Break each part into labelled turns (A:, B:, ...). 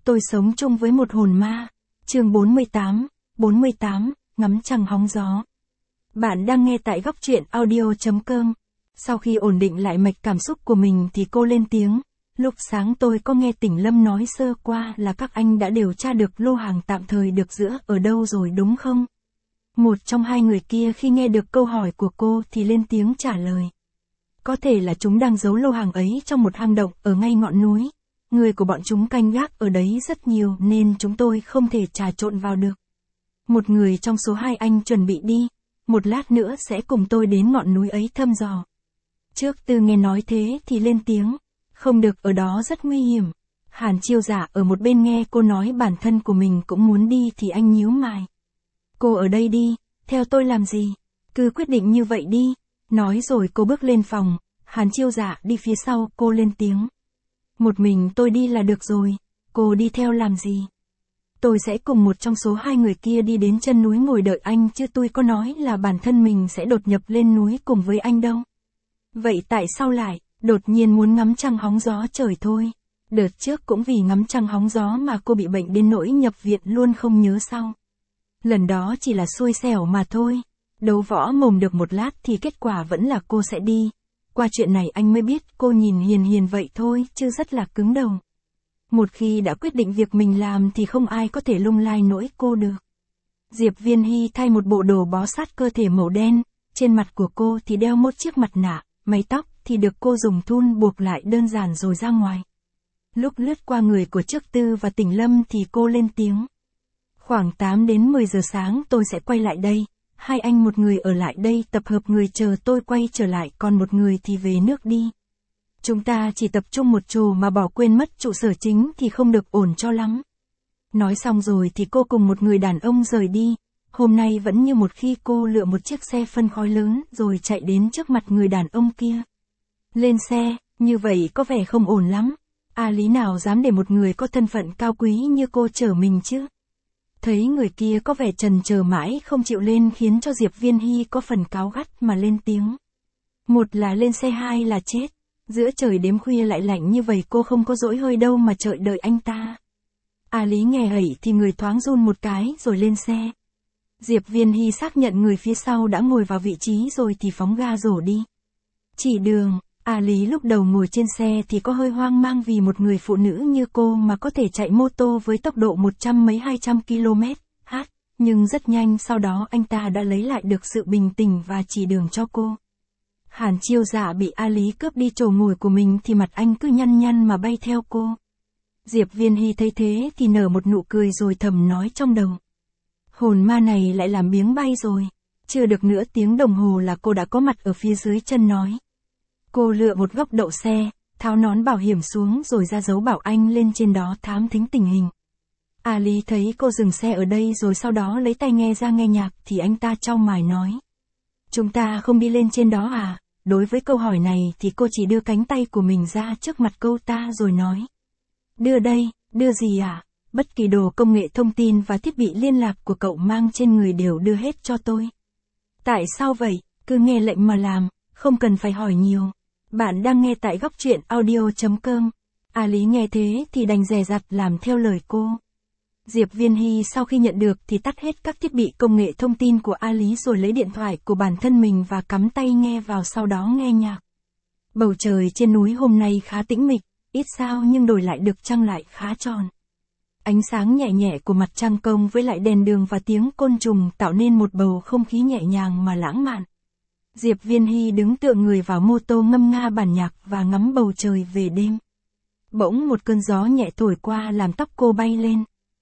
A: Tôi sống chung với một hồn ma. Chương 48, ngắm trăng hóng gió. Bạn đang nghe tại góc truyện audio.com. Sau khi ổn định lại mạch cảm xúc của mình thì cô lên tiếng. Lúc sáng tôi có nghe Tỉnh Lâm nói sơ qua là các anh đã điều tra được lô hàng tạm thời được giữ ở đâu rồi đúng không? Một trong hai người kia khi nghe được câu hỏi của cô thì lên tiếng trả lời. Có thể là chúng đang giấu lô hàng ấy trong một hang động ở ngay ngọn núi. Người của bọn chúng canh gác ở đấy rất nhiều nên chúng tôi không thể trà trộn vào được. Một người trong số hai anh chuẩn bị đi, một lát nữa sẽ cùng tôi đến ngọn núi ấy thăm dò. Trước Tư nghe nói thế thì lên tiếng, không được, ở đó rất nguy hiểm. Hàn Chiêu Giả ở một bên nghe cô nói bản thân của mình cũng muốn đi thì anh nhíu mày. Cô ở đây đi, theo tôi làm gì? Cứ quyết định như vậy đi. Nói rồi cô bước lên phòng, Hàn Chiêu Giả đi phía sau cô lên tiếng. Một mình tôi đi là được rồi, cô đi theo làm gì? Tôi sẽ cùng một trong số hai người kia đi đến chân núi ngồi đợi anh chứ tôi có nói là bản thân mình sẽ đột nhập lên núi cùng với anh đâu. Vậy tại sao lại, đột nhiên muốn ngắm trăng hóng gió trời thôi? Đợt trước cũng vì ngắm trăng hóng gió mà cô bị bệnh đến nỗi nhập viện luôn không nhớ sao. Lần đó chỉ là xui xẻo mà thôi. Đấu võ mồm được một lát thì kết quả vẫn là cô sẽ đi. Qua chuyện này anh mới biết cô nhìn hiền hiền vậy thôi chứ rất là cứng đầu. Một khi đã quyết định việc mình làm thì không ai có thể lung lay nổi cô được. Diệp Viên Hy thay một bộ đồ bó sát cơ thể màu đen, trên mặt của cô thì đeo một chiếc mặt nạ, mái tóc thì được cô dùng thun buộc lại đơn giản rồi ra ngoài. Lúc lướt qua người của Trước Tư và Tỉnh Lâm thì cô lên tiếng. Khoảng 8 đến 10 giờ sáng tôi sẽ quay lại đây. Hai anh một người ở lại đây tập hợp người chờ tôi quay trở lại, còn một người thì về nước đi. Chúng ta chỉ tập trung một chỗ mà bỏ quên mất trụ sở chính thì không được ổn cho lắm. Nói xong rồi thì cô cùng một người đàn ông rời đi. Hôm nay vẫn như một khi cô lựa một chiếc xe phân khói lớn rồi chạy đến trước mặt người đàn ông kia. Lên xe, như vậy có vẻ không ổn lắm. Lý nào dám để một người có thân phận cao quý như cô chở mình chứ? Thấy người kia có vẻ chần chờ mãi không chịu lên khiến cho Diệp Viên Hy có phần cáu gắt mà lên tiếng. Một là lên xe, hai là chết. Giữa trời đêm khuya lại lạnh như vậy cô không có dỗi hơi đâu mà đợi đợi anh ta. Lý nghe hẩy thì người thoáng run một cái rồi lên xe. Diệp Viên Hy xác nhận người phía sau đã ngồi vào vị trí rồi thì phóng ga rổ đi. Chỉ đường, Lý lúc đầu ngồi trên xe thì có hơi hoang mang vì một người phụ nữ như cô mà có thể chạy mô tô với tốc độ 100 km/h, nhưng rất nhanh sau đó anh ta đã lấy lại được sự bình tĩnh và chỉ đường cho cô. Hàn Chiêu Giả bị Lý cướp đi chỗ ngồi của mình thì mặt anh cứ nhăn nhăn mà bay theo cô. Diệp Viên Hy thấy thế thì nở một nụ cười rồi thầm nói trong đầu. Hồn ma này lại làm biếng bay rồi. Chưa được nửa tiếng đồng hồ là cô đã có mặt ở phía dưới chân nói. Cô lựa một góc đậu xe, tháo nón bảo hiểm xuống rồi ra dấu bảo anh lên trên đó thám thính tình hình. Lý thấy cô dừng xe ở đây rồi sau đó lấy tai nghe ra nghe nhạc thì anh ta chau mày nói. Chúng ta không đi lên trên đó à? Đối với câu hỏi này thì cô chỉ đưa cánh tay của mình ra trước mặt cô ta rồi nói. Đưa đây, đưa gì à? Bất kỳ đồ công nghệ thông tin và thiết bị liên lạc của cậu mang trên người đều đưa hết cho tôi. Tại sao vậy? Cứ nghe lệnh mà làm, không cần phải hỏi nhiều. Bạn đang nghe tại góc truyện audio.com. Lý nghe thế thì đành dè dặt làm theo lời cô. Diệp Viên Hy sau khi nhận được thì tắt hết các thiết bị công nghệ thông tin của Lý rồi lấy điện thoại của bản thân mình và cắm tai nghe vào sau đó nghe nhạc. Bầu trời trên núi hôm nay khá tĩnh mịch, ít sao nhưng đổi lại được trăng lại khá tròn. Ánh sáng nhẹ nhẹ của mặt trăng công với lại đèn đường và tiếng côn trùng tạo nên một bầu không khí nhẹ nhàng mà lãng mạn. Diệp Viên Hy đứng tựa người vào mô tô ngâm nga bản nhạc và ngắm bầu trời về đêm. Bỗng một cơn gió nhẹ thổi qua làm tóc cô bay lên.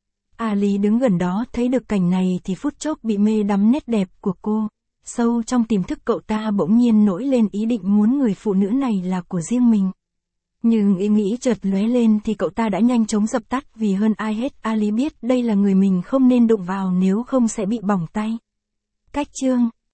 A: Lý đứng gần đó thấy được cảnh này thì phút chốc bị mê đắm nét đẹp của cô. Sâu trong tiềm thức cậu ta bỗng nhiên nổi lên ý định muốn người phụ nữ này là của riêng mình. Nhưng ý nghĩ chợt lóe lên thì cậu ta đã nhanh chóng dập tắt vì hơn ai hết Lý biết đây là người mình không nên đụng vào nếu không sẽ bị bỏng tay. Cách chương